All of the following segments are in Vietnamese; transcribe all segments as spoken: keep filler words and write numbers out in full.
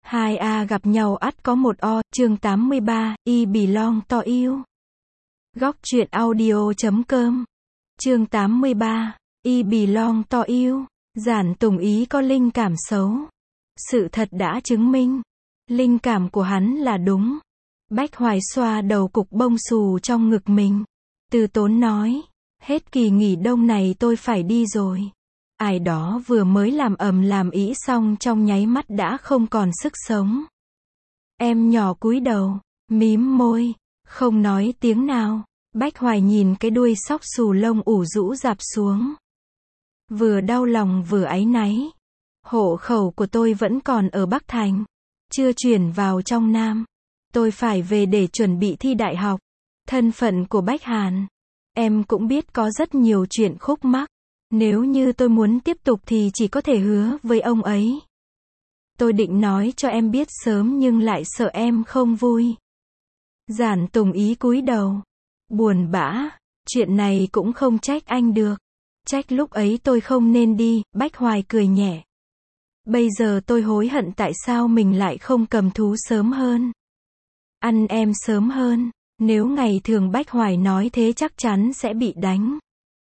Hai A gặp nhau ắt có một O, chương tám mươi ba, I belong to you. Góc truyện audio chấm com. Chương tám mươi ba, I belong to you. Giản Tùng Ý có linh cảm xấu. Sự thật đã chứng minh. Linh cảm của hắn là đúng. Bách Hoài xoa đầu cục bông xù trong ngực mình. Từ tốn nói. Hết kỳ nghỉ đông này tôi phải đi rồi. Ai đó vừa mới làm ầm làm ĩ xong trong nháy mắt đã không còn sức sống. Em nhỏ cúi đầu, mím môi, không nói tiếng nào. Bách Hoài nhìn cái đuôi sóc xù lông ủ rũ rạp xuống. Vừa đau lòng vừa áy náy. Hộ khẩu của tôi vẫn còn ở Bắc Thành. Chưa chuyển vào trong Nam. Tôi phải về để chuẩn bị thi đại học. Thân phận của Bách Hàn. Em cũng biết có rất nhiều chuyện khúc mắc. Nếu như tôi muốn tiếp tục thì chỉ có thể hứa với ông ấy. Tôi định nói cho em biết sớm nhưng lại sợ em không vui. Giản Tùng Ý cúi đầu. Buồn bã. Chuyện này cũng không trách anh được. Trách lúc ấy tôi không nên đi. Bách Hoài cười nhẹ. Bây giờ tôi hối hận tại sao mình lại không cầm thú sớm hơn. Ăn em sớm hơn. Nếu ngày thường Bách Hoài nói thế chắc chắn sẽ bị đánh.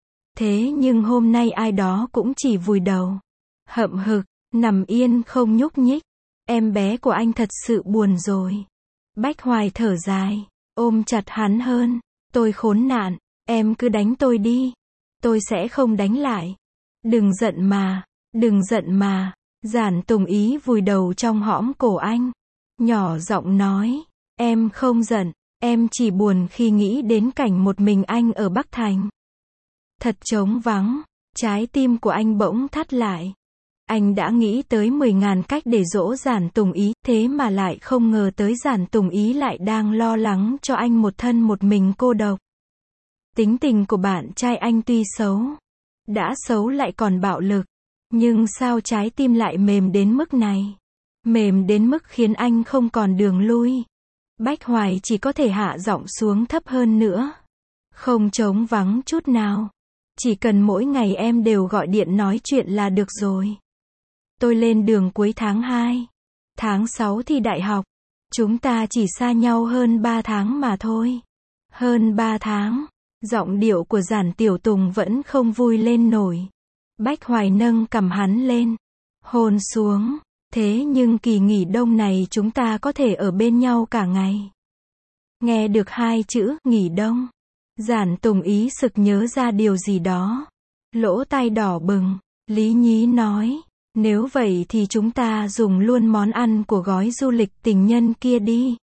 Thế nhưng hôm nay ai đó cũng chỉ vùi đầu. Hậm hực, nằm yên không nhúc nhích. Em bé của anh thật sự buồn rồi. Bách Hoài thở dài, ôm chặt hắn hơn. Tôi khốn nạn, em cứ đánh tôi đi. Tôi sẽ không đánh lại. Đừng giận mà, đừng giận mà. Giản Tùng Ý vùi đầu trong hõm cổ anh. Nhỏ giọng nói, em không giận, em chỉ buồn khi nghĩ đến cảnh một mình anh ở Bắc Thành. Thật trống vắng, trái tim của anh bỗng thắt lại. Anh đã nghĩ tới mười ngàn cách để dỗ Giản Tùng Ý, thế mà lại không ngờ tới Giản Tùng Ý lại đang lo lắng cho anh một thân một mình cô độc. Tính tình của bạn trai anh tuy xấu, đã xấu lại còn bạo lực, nhưng sao trái tim lại mềm đến mức này? Mềm đến mức khiến anh không còn đường lui. Bách Hoài chỉ có thể hạ giọng xuống thấp hơn nữa. Không trống vắng chút nào. Chỉ cần mỗi ngày em đều gọi điện nói chuyện là được rồi. Tôi lên đường cuối tháng hai. Tháng sáu thi đại học. Chúng ta chỉ xa nhau hơn ba tháng mà thôi. Hơn ba tháng. Giọng điệu của Giản Tiểu Tùng vẫn không vui lên nổi. Bách Hoài nâng cằm hắn lên. Hôn xuống. Thế nhưng kỳ nghỉ đông này chúng ta có thể ở bên nhau cả ngày. Nghe được hai chữ nghỉ đông. Giản Tùng Ý sực nhớ ra điều gì đó. Lỗ tai đỏ bừng. Lý nhí nói. Nếu vậy thì chúng ta dùng luôn món ăn của gói du lịch tình nhân kia đi.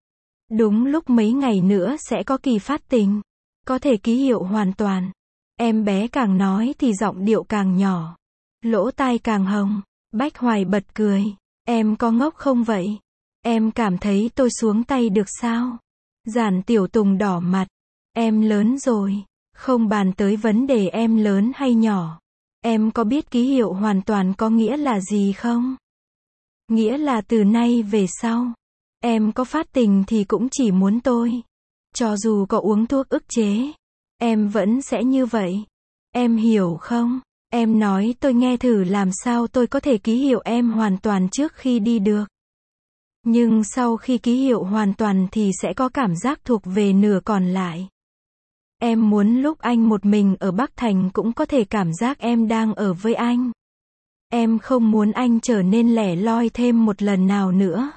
Đúng lúc mấy ngày nữa sẽ có kỳ phát tình. Có thể ký hiệu hoàn toàn. Em bé càng nói thì giọng điệu càng nhỏ. Lỗ tai càng hồng. Bách Hoài bật cười. Em có ngốc không vậy? Em cảm thấy tôi xuống tay được sao? Giản Tiểu Tùng đỏ mặt. Em lớn rồi. Không bàn tới vấn đề em lớn hay nhỏ. Em có biết ký hiệu hoàn toàn có nghĩa là gì không? Nghĩa là từ nay về sau. Em có phát tình thì cũng chỉ muốn tôi. Cho dù có uống thuốc ức chế. Em vẫn sẽ như vậy. Em hiểu không? Em nói tôi nghe thử làm sao tôi có thể ký hiệu em hoàn toàn trước khi đi được. Nhưng sau khi ký hiệu hoàn toàn thì sẽ có cảm giác thuộc về nửa còn lại. Em muốn lúc anh một mình ở Bắc Thành cũng có thể cảm giác em đang ở với anh. Em không muốn anh trở nên lẻ loi thêm một lần nào nữa.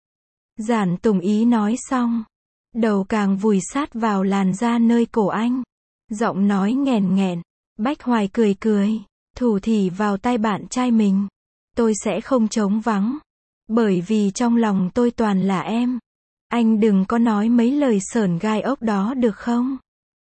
Giản Tùng Ý nói xong. Đầu càng vùi sát vào làn da nơi cổ anh. Giọng nói nghẹn nghẹn. Bách Hoài cười cười. Thủ thỉ vào tai bạn trai mình. Tôi sẽ không trống vắng. Bởi vì trong lòng tôi toàn là em. Anh đừng có nói mấy lời sởn gai ốc đó được không?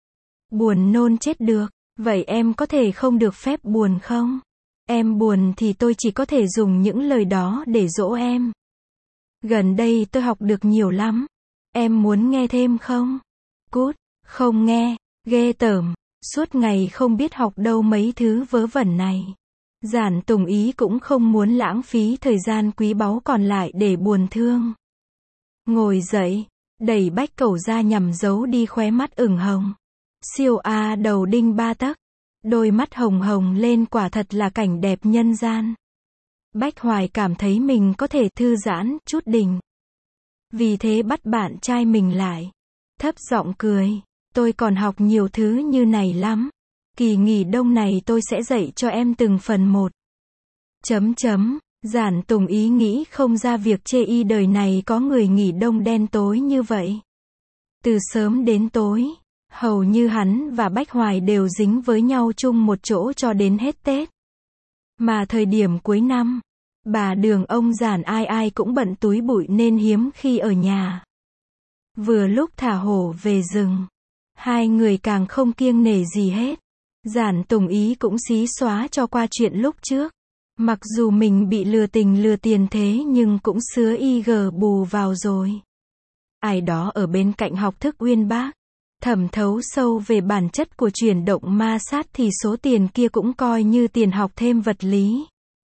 Buồn nôn chết được. Vậy em có thể không được phép buồn không? Em buồn thì tôi chỉ có thể dùng những lời đó để dỗ em. Gần đây tôi học được nhiều lắm. Em muốn nghe thêm không? Cút, không nghe, ghê tởm. Suốt ngày không biết học đâu mấy thứ vớ vẩn này. Giản Tùng Ý cũng không muốn lãng phí thời gian quý báu còn lại để buồn thương. Ngồi dậy, đẩy Bách Cẩu ra nhằm giấu đi khóe mắt ửng hồng. Siêu A đầu đinh ba tấc. Đôi mắt hồng hồng lên quả thật là cảnh đẹp nhân gian. Bách Hoài cảm thấy mình có thể thư giãn chút đỉnh. Vì thế bắt bạn trai mình lại. Thấp giọng cười. Tôi còn học nhiều thứ như này lắm. Kỳ nghỉ đông này tôi sẽ dạy cho em từng phần một. Chấm chấm. Giản Tùng Ý nghĩ không ra việc chê y đời này có người nghỉ đông đen tối như vậy. Từ sớm đến tối, hầu như hắn và Bách Hoài đều dính với nhau chung một chỗ cho đến hết Tết. Mà thời điểm cuối năm, bà Đường ông Giản ai ai cũng bận túi bụi nên hiếm khi ở nhà. Vừa lúc thả hổ về rừng, hai người càng không kiêng nể gì hết. Giản Tùng Ý cũng xí xóa cho qua chuyện lúc trước. Mặc dù mình bị lừa tình lừa tiền thế nhưng cũng sứa y gờ bù vào rồi. Ai đó ở bên cạnh học thức uyên bác, thẩm thấu sâu về bản chất của chuyển động ma sát thì số tiền kia cũng coi như tiền học thêm vật lý.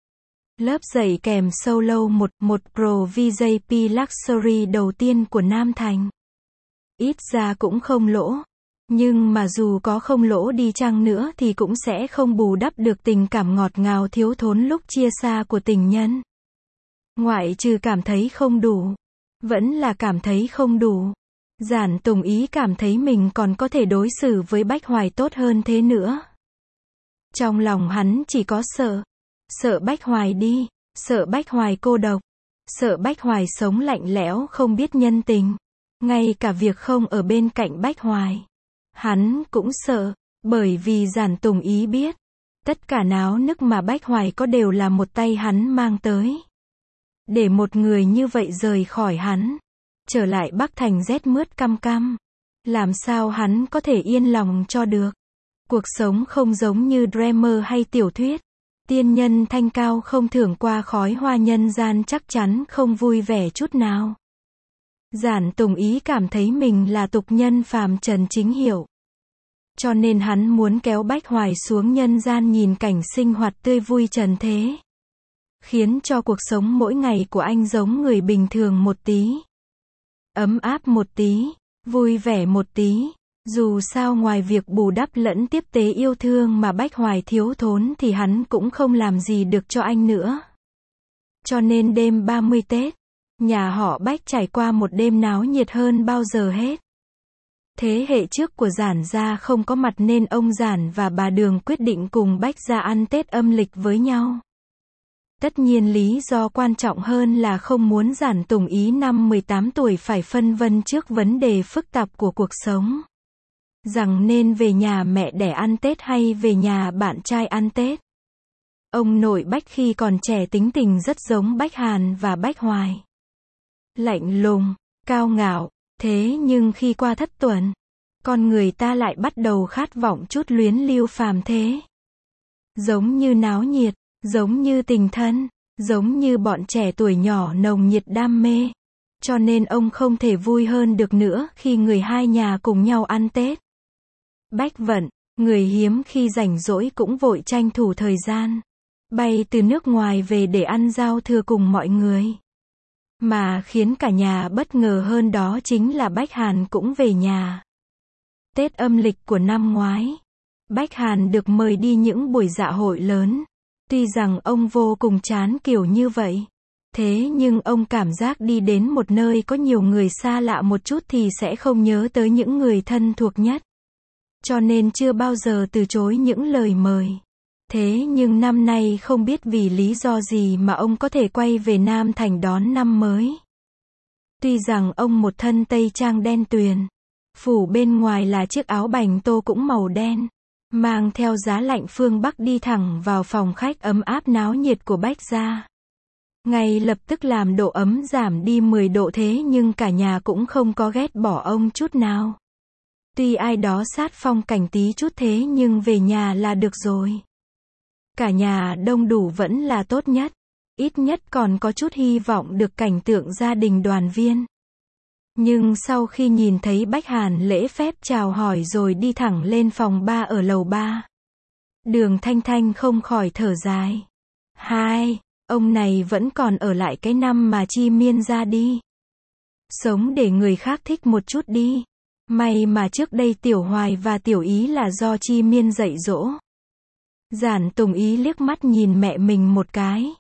Lớp dạy kèm solo một một Pro vê gi pê Luxury đầu tiên của Nam Thành. Ít ra cũng không lỗ. Nhưng mà dù có không lỗ đi chăng nữa thì cũng sẽ không bù đắp được tình cảm ngọt ngào thiếu thốn lúc chia xa của tình nhân. Ngoại trừ cảm thấy không đủ. Vẫn là cảm thấy không đủ. Giản Tùng Ý cảm thấy mình còn có thể đối xử với Bách Hoài tốt hơn thế nữa. Trong lòng hắn chỉ có sợ. Sợ Bách Hoài đi. Sợ Bách Hoài cô độc. Sợ Bách Hoài sống lạnh lẽo không biết nhân tình. Ngay cả việc không ở bên cạnh Bách Hoài. Hắn cũng sợ, bởi vì Giản Tùng Ý biết, tất cả náo nức mà Bách Hoài có đều là một tay hắn mang tới. Để một người như vậy rời khỏi hắn, trở lại Bắc Thành rét mướt căm căm, làm sao hắn có thể yên lòng cho được. Cuộc sống không giống như Dreamer hay tiểu thuyết. Tiên nhân thanh cao không thưởng qua khói hoa nhân gian chắc chắn không vui vẻ chút nào. Giản Tùng Ý cảm thấy mình là tục nhân phàm trần chính hiệu. Cho nên hắn muốn kéo Bách Hoài xuống nhân gian nhìn cảnh sinh hoạt tươi vui trần thế. Khiến cho cuộc sống mỗi ngày của anh giống người bình thường một tí. Ấm áp một tí, vui vẻ một tí. Dù sao ngoài việc bù đắp lẫn tiếp tế yêu thương mà Bách Hoài thiếu thốn thì hắn cũng không làm gì được cho anh nữa. Cho nên đêm ba mươi Tết, nhà họ Bách trải qua một đêm náo nhiệt hơn bao giờ hết. Thế hệ trước của Giản gia không có mặt nên ông Giản và bà Đường quyết định cùng Bách gia ăn Tết âm lịch với nhau. Tất nhiên lý do quan trọng hơn là không muốn Giản Tùng Ý năm mười tám tuổi phải phân vân trước vấn đề phức tạp của cuộc sống. Rằng nên về nhà mẹ đẻ ăn Tết hay về nhà bạn trai ăn Tết. Ông nội Bách khi còn trẻ tính tình rất giống Bách Hàn và Bách Hoài. Lạnh lùng, cao ngạo, thế nhưng khi qua thất tuần, con người ta lại bắt đầu khát vọng chút luyến lưu phàm thế. Giống như náo nhiệt, giống như tình thân, giống như bọn trẻ tuổi nhỏ nồng nhiệt đam mê. Cho nên ông không thể vui hơn được nữa khi người hai nhà cùng nhau ăn Tết. Bách Vận, người hiếm khi rảnh rỗi cũng vội tranh thủ thời gian. Bay từ nước ngoài về để ăn giao thừa cùng mọi người. Mà khiến cả nhà bất ngờ hơn đó chính là Bách Hàn cũng về nhà. Tết âm lịch của năm ngoái, Bách Hàn được mời đi những buổi dạ hội lớn. Tuy rằng ông vô cùng chán kiểu như vậy. Thế nhưng ông cảm giác đi đến một nơi có nhiều người xa lạ một chút thì sẽ không nhớ tới những người thân thuộc nhất. Cho nên chưa bao giờ từ chối những lời mời. Thế nhưng năm nay không biết vì lý do gì mà ông có thể quay về Nam Thành đón năm mới. Tuy rằng ông một thân tây trang đen tuyền, phủ bên ngoài là chiếc áo bành tô cũng màu đen, mang theo giá lạnh phương Bắc đi thẳng vào phòng khách ấm áp náo nhiệt của Bách gia. Ngay lập tức làm độ ấm giảm đi mười độ thế nhưng cả nhà cũng không có ghét bỏ ông chút nào. Tuy ai đó sát phong cảnh tí chút thế nhưng về nhà là được rồi. Cả nhà đông đủ vẫn là tốt nhất. Ít nhất còn có chút hy vọng được cảnh tượng gia đình đoàn viên. Nhưng sau khi nhìn thấy Bách Hàn lễ phép chào hỏi rồi đi thẳng lên phòng ba ở lầu ba. Đường Thanh Thanh không khỏi thở dài. Hai, ông này vẫn còn ở lại cái năm mà Chi Miên ra đi. Sống để người khác thích một chút đi. May mà trước đây Tiểu Hoài và Tiểu Ý là do Chi Miên dạy dỗ. Giản Tùng Ý liếc mắt nhìn mẹ mình một cái.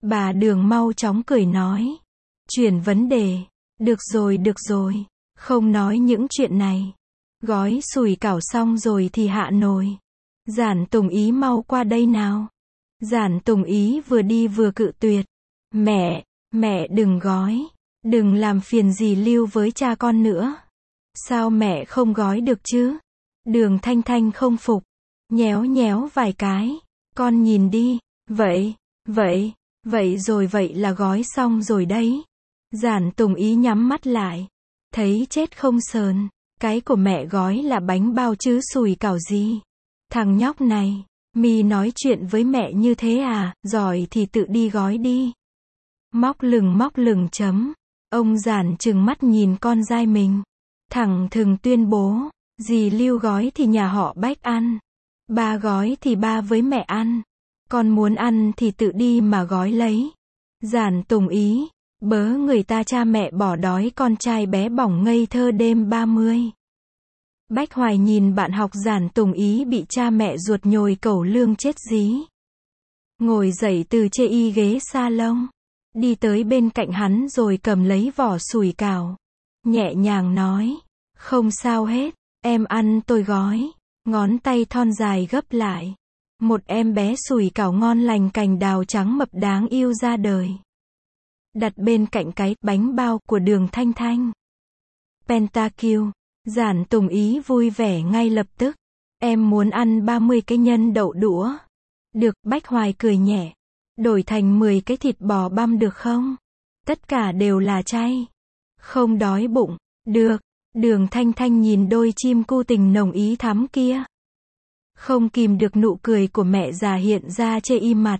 Bà Đường mau chóng cười nói. Chuyển vấn đề. Được rồi được rồi. Không nói những chuyện này. Gói sủi cảo xong rồi thì hạ nồi. Giản Tùng Ý mau qua đây nào. Giản Tùng Ý vừa đi vừa cự tuyệt. Mẹ, mẹ đừng gói. Đừng làm phiền dì Lưu với cha con nữa. Sao mẹ không gói được chứ? Đường Thanh Thanh không phục. Nhéo nhéo vài cái. Con nhìn đi. Vậy, vậy, vậy rồi vậy là gói xong rồi đấy. Giản Tùng Ý nhắm mắt lại. Thấy chết không sờn. Cái của mẹ gói là bánh bao chứ sủi cảo gì. Thằng nhóc này, mi nói chuyện với mẹ như thế à, giỏi thì tự đi gói đi. Móc lừng móc lừng chấm. Ông Giản trừng mắt nhìn con dai mình. Thẳng thừng tuyên bố, dì Lưu gói thì nhà họ Bách ăn. Ba gói thì ba với mẹ ăn. Con muốn ăn thì tự đi mà gói lấy. Giản Tùng Ý, bớ người ta cha mẹ bỏ đói con trai bé bỏng ngây thơ đêm ba mươi. Bách Hoài nhìn bạn học Giản Tùng Ý bị cha mẹ ruột nhồi cẩu lương chết dí. Ngồi dậy từ chê y ghế salon. Đi tới bên cạnh hắn rồi cầm lấy vỏ sủi cảo. Nhẹ nhàng nói. Không sao hết, em ăn tôi gói. Ngón tay thon dài gấp lại. Một em bé sủi cảo ngon lành cành đào trắng mập đáng yêu ra đời. Đặt bên cạnh cái bánh bao của Đường Thanh Thanh. Pentakill. Giản Tùng Ý vui vẻ ngay lập tức. Em muốn ăn ba mươi cái nhân đậu đũa. Được, Bách Hoài cười nhẹ. Đổi thành mười cái thịt bò băm được không? Tất cả đều là chay. Không đói bụng. Được. Đường Thanh Thanh nhìn đôi chim cu tình nồng ý thắm kia. Không kìm được nụ cười của mẹ già hiện ra chê y mặt.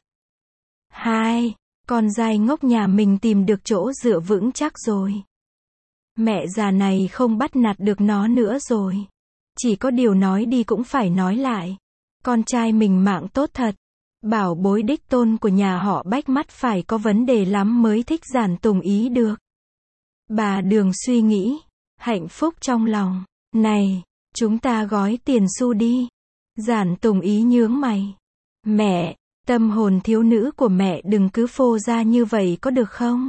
Hai, con dai ngốc nhà mình tìm được chỗ dựa vững chắc rồi. Mẹ già này không bắt nạt được nó nữa rồi. Chỉ có điều nói đi cũng phải nói lại. Con trai mình mạng tốt thật. Bảo bối đích tôn của nhà họ Bách mắt phải có vấn đề lắm mới thích Giản Tùng Ý được. Bà Đường suy nghĩ. Hạnh phúc trong lòng. Này, chúng ta gói tiền xu đi. Giản Tùng Ý nhướng mày. Mẹ, tâm hồn thiếu nữ của mẹ đừng cứ phô ra như vậy có được không?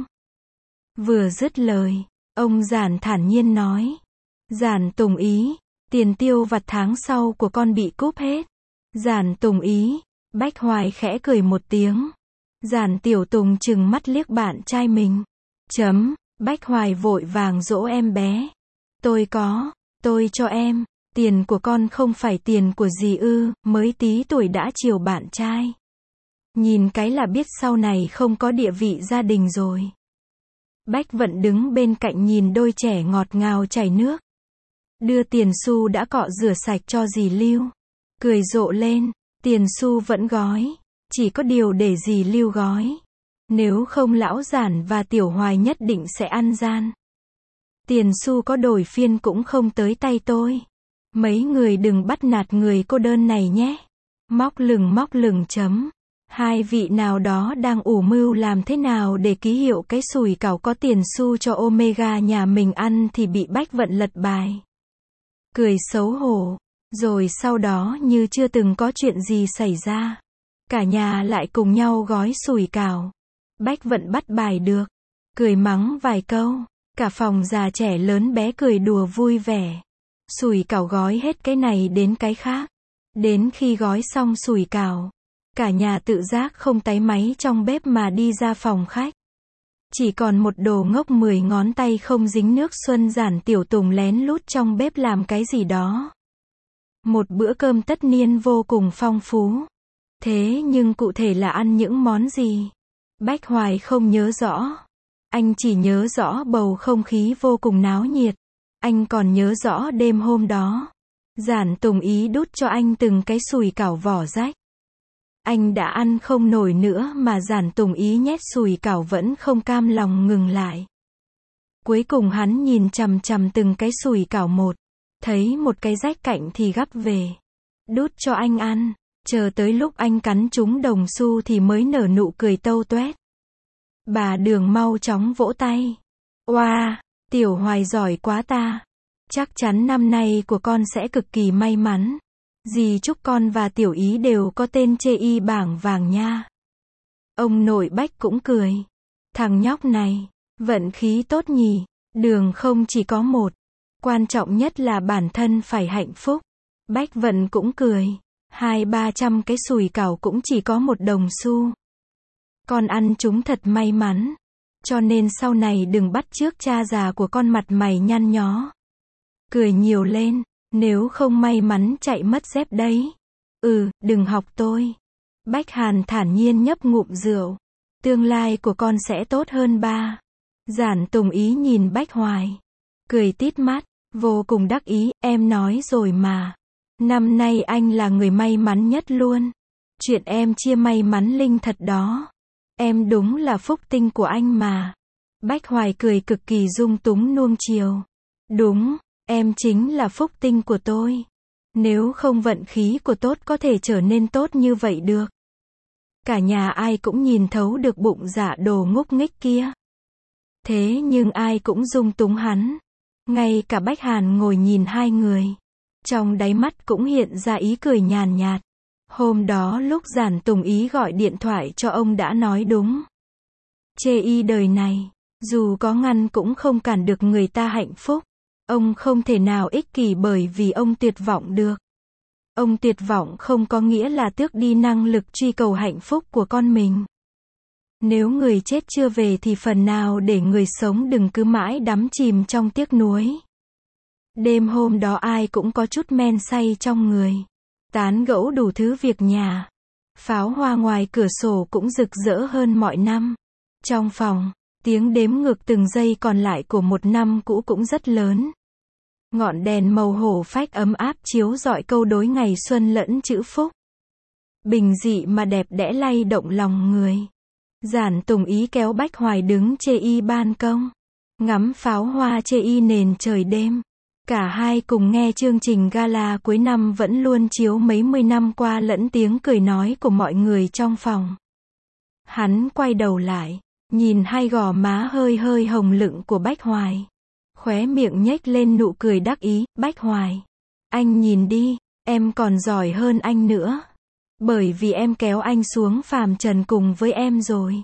Vừa dứt lời, ông Giản thản nhiên nói. Giản Tùng Ý, tiền tiêu vặt tháng sau của con bị cúp hết. Giản Tùng Ý, Bách Hoài khẽ cười một tiếng. Giản Tiểu Tùng trừng mắt liếc bạn trai mình. Chấm, Bách Hoài vội vàng dỗ em bé. Tôi có, tôi cho em. Tiền của con không phải tiền của dì ư, mới tí tuổi đã chiều bạn trai. Nhìn cái là biết sau này không có địa vị gia đình rồi. Bách Vận đứng bên cạnh nhìn đôi trẻ ngọt ngào chảy nước. Đưa tiền xu đã cọ rửa sạch cho dì Lưu. Cười rộ lên, tiền xu vẫn gói. Chỉ có điều để dì Lưu gói. Nếu không lão Giản và Tiểu Hoài nhất định sẽ ăn gian. Tiền xu có đổi phiên cũng không tới tay tôi. Mấy người đừng bắt nạt người cô đơn này nhé. Móc lừng móc lừng chấm. Hai vị nào đó đang ủ mưu làm thế nào để ký hiệu cái sủi cảo có tiền xu cho Omega nhà mình ăn thì bị Bách Vận lật bài. Cười xấu hổ. Rồi sau đó như chưa từng có chuyện gì xảy ra. Cả nhà lại cùng nhau gói sủi cảo. Bách Vận bắt bài được. Cười mắng vài câu. Cả phòng già trẻ lớn bé cười đùa vui vẻ. Sủi cảo gói hết cái này đến cái khác. Đến khi gói xong sủi cảo, cả nhà tự giác không táy máy trong bếp mà đi ra phòng khách. Chỉ còn một đồ ngốc mười ngón tay không dính nước Xuân Giản Tiểu Tùng lén lút trong bếp làm cái gì đó. Một bữa cơm tất niên vô cùng phong phú. Thế nhưng cụ thể là ăn những món gì? Bách Hoài không nhớ rõ. Anh chỉ nhớ rõ bầu không khí vô cùng náo nhiệt. Anh còn nhớ rõ đêm hôm đó. Giản Tùng Ý đút cho anh từng cái sủi cảo vỏ rách. Anh đã ăn không nổi nữa mà Giản Tùng Ý nhét sủi cảo vẫn không cam lòng ngừng lại. Cuối cùng hắn nhìn chằm chằm từng cái sủi cảo một. Thấy một cái rách cạnh thì gắp về. Đút cho anh ăn. Chờ tới lúc anh cắn trúng đồng xu thì mới nở nụ cười tâu toét. Bà Đường mau chóng vỗ tay. Oa, wow, Tiểu Hoài giỏi quá ta. Chắc chắn năm nay của con sẽ cực kỳ may mắn. Dì chúc con và Tiểu Ý đều có tên chê y bảng vàng nha. Ông nội Bách cũng cười. Thằng nhóc này, vận khí tốt nhỉ, đường không chỉ có một. Quan trọng nhất là bản thân phải hạnh phúc. Bách Vận cũng cười. Hai ba trăm cái sủi cảo cũng chỉ có một đồng xu. Con ăn chúng thật may mắn. Cho nên sau này đừng bắt chước cha già của con mặt mày nhăn nhó. Cười nhiều lên, nếu không may mắn chạy mất dép đấy. Ừ, đừng học tôi. Bách Hàn thản nhiên nhấp ngụm rượu. Tương lai của con sẽ tốt hơn ba. Giản Tùng Ý nhìn Bách Hoài. Cười tít mắt, vô cùng đắc ý, em nói rồi mà. Năm nay anh là người may mắn nhất luôn. Chuyện em chia may mắn linh thật đó. Em đúng là phúc tinh của anh mà. Bách Hoài cười cực kỳ dung túng nuông chiều. Đúng, em chính là phúc tinh của tôi. Nếu không vận khí của tốt có thể trở nên tốt như vậy được. Cả nhà ai cũng nhìn thấu được bụng dạ đồ ngốc nghếch kia. Thế nhưng ai cũng dung túng hắn. Ngay cả Bách Hàn ngồi nhìn hai người. Trong đáy mắt cũng hiện ra ý cười nhàn nhạt. Hôm đó lúc Giản Tùng Ý gọi điện thoại cho ông đã nói đúng. Chê y đời này, dù có ngăn cũng không cản được người ta hạnh phúc. Ông không thể nào ích kỷ bởi vì ông tuyệt vọng được. Ông tuyệt vọng không có nghĩa là tước đi năng lực truy cầu hạnh phúc của con mình. Nếu người chết chưa về thì phần nào để người sống đừng cứ mãi đắm chìm trong tiếc nuối. Đêm hôm đó ai cũng có chút men say trong người. Tán gẫu đủ thứ việc nhà. Pháo hoa ngoài cửa sổ cũng rực rỡ hơn mọi năm. Trong phòng, tiếng đếm ngược từng giây còn lại của một năm cũ cũng rất lớn. Ngọn đèn màu hổ phách ấm áp chiếu rọi câu đối ngày xuân lẫn chữ phúc. Bình dị mà đẹp đẽ lay động lòng người. Giản Tùng Ý kéo Bách Hoài đứng chê y ban công. Ngắm pháo hoa chê y nền trời đêm. Cả hai cùng nghe chương trình gala cuối năm vẫn luôn chiếu mấy mươi năm qua lẫn tiếng cười nói của mọi người trong phòng. Hắn quay đầu lại, nhìn hai gò má hơi hơi hồng lựng của Bách Hoài. Khóe miệng nhếch lên nụ cười đắc ý, Bách Hoài. Anh nhìn đi, em còn giỏi hơn anh nữa. Bởi vì em kéo anh xuống phàm trần cùng với em rồi.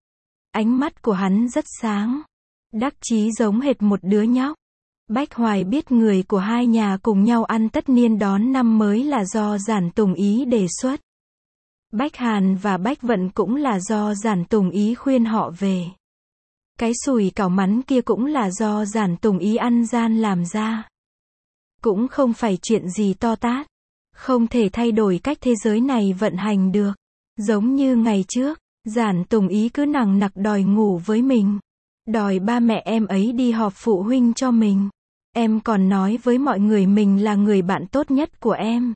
Ánh mắt của hắn rất sáng. Đắc chí giống hệt một đứa nhóc. Bách Hoài biết người của hai nhà cùng nhau ăn tất niên đón năm mới là do Giản Tùng Ý đề xuất. Bách Hàn và Bách Vận cũng là do Giản Tùng Ý khuyên họ về. Cái sủi cảo mắn kia cũng là do Giản Tùng Ý ăn gian làm ra. Cũng không phải chuyện gì to tát. Không thể thay đổi cách thế giới này vận hành được. Giống như ngày trước, Giản Tùng Ý cứ nằng nặc đòi ngủ với mình. Đòi ba mẹ em ấy đi họp phụ huynh cho mình. Em còn nói với mọi người mình là người bạn tốt nhất của em.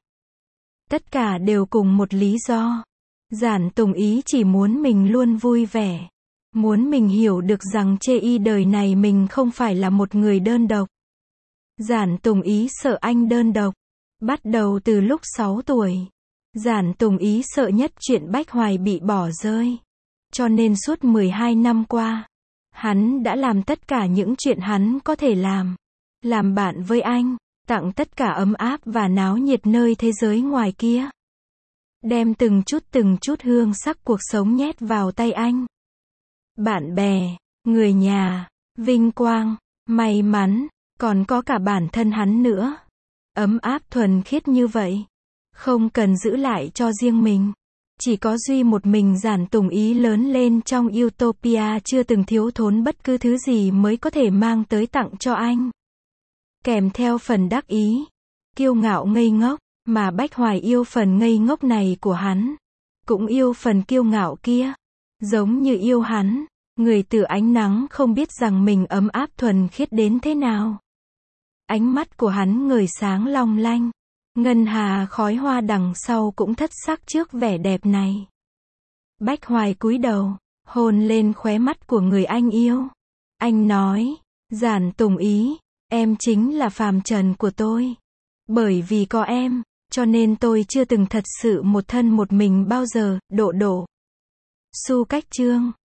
Tất cả đều cùng một lý do. Giản Tùng Ý chỉ muốn mình luôn vui vẻ. Muốn mình hiểu được rằng chê y đời này mình không phải là một người đơn độc. Giản Tùng Ý sợ anh đơn độc. Bắt đầu từ lúc sáu tuổi. Giản Tùng Ý sợ nhất chuyện Bách Hoài bị bỏ rơi. Cho nên suốt mười hai năm qua, hắn đã làm tất cả những chuyện hắn có thể làm. Làm bạn với anh, tặng tất cả ấm áp và náo nhiệt nơi thế giới ngoài kia. Đem từng chút từng chút hương sắc cuộc sống nhét vào tay anh. Bạn bè, người nhà, vinh quang, may mắn, còn có cả bản thân hắn nữa. Ấm áp thuần khiết như vậy. Không cần giữ lại cho riêng mình. Chỉ có duy một mình Giản Tùng Ý lớn lên trong utopia chưa từng thiếu thốn bất cứ thứ gì mới có thể mang tới tặng cho anh. Kèm theo phần đắc ý, kiêu ngạo ngây ngốc, mà Bách Hoài yêu phần ngây ngốc này của hắn. Cũng yêu phần kiêu ngạo kia. Giống như yêu hắn, người từ ánh nắng không biết rằng mình ấm áp thuần khiết đến thế nào. Ánh mắt của hắn ngời sáng long lanh. Ngân hà khói hoa đằng sau cũng thất sắc trước vẻ đẹp này. Bách Hoài cúi đầu, hôn lên khóe mắt của người anh yêu. Anh nói, Giản Tùng Ý, em chính là phàm trần của tôi. Bởi vì có em, cho nên tôi chưa từng thật sự một thân một mình bao giờ, Độ Độ. Su Cách Chương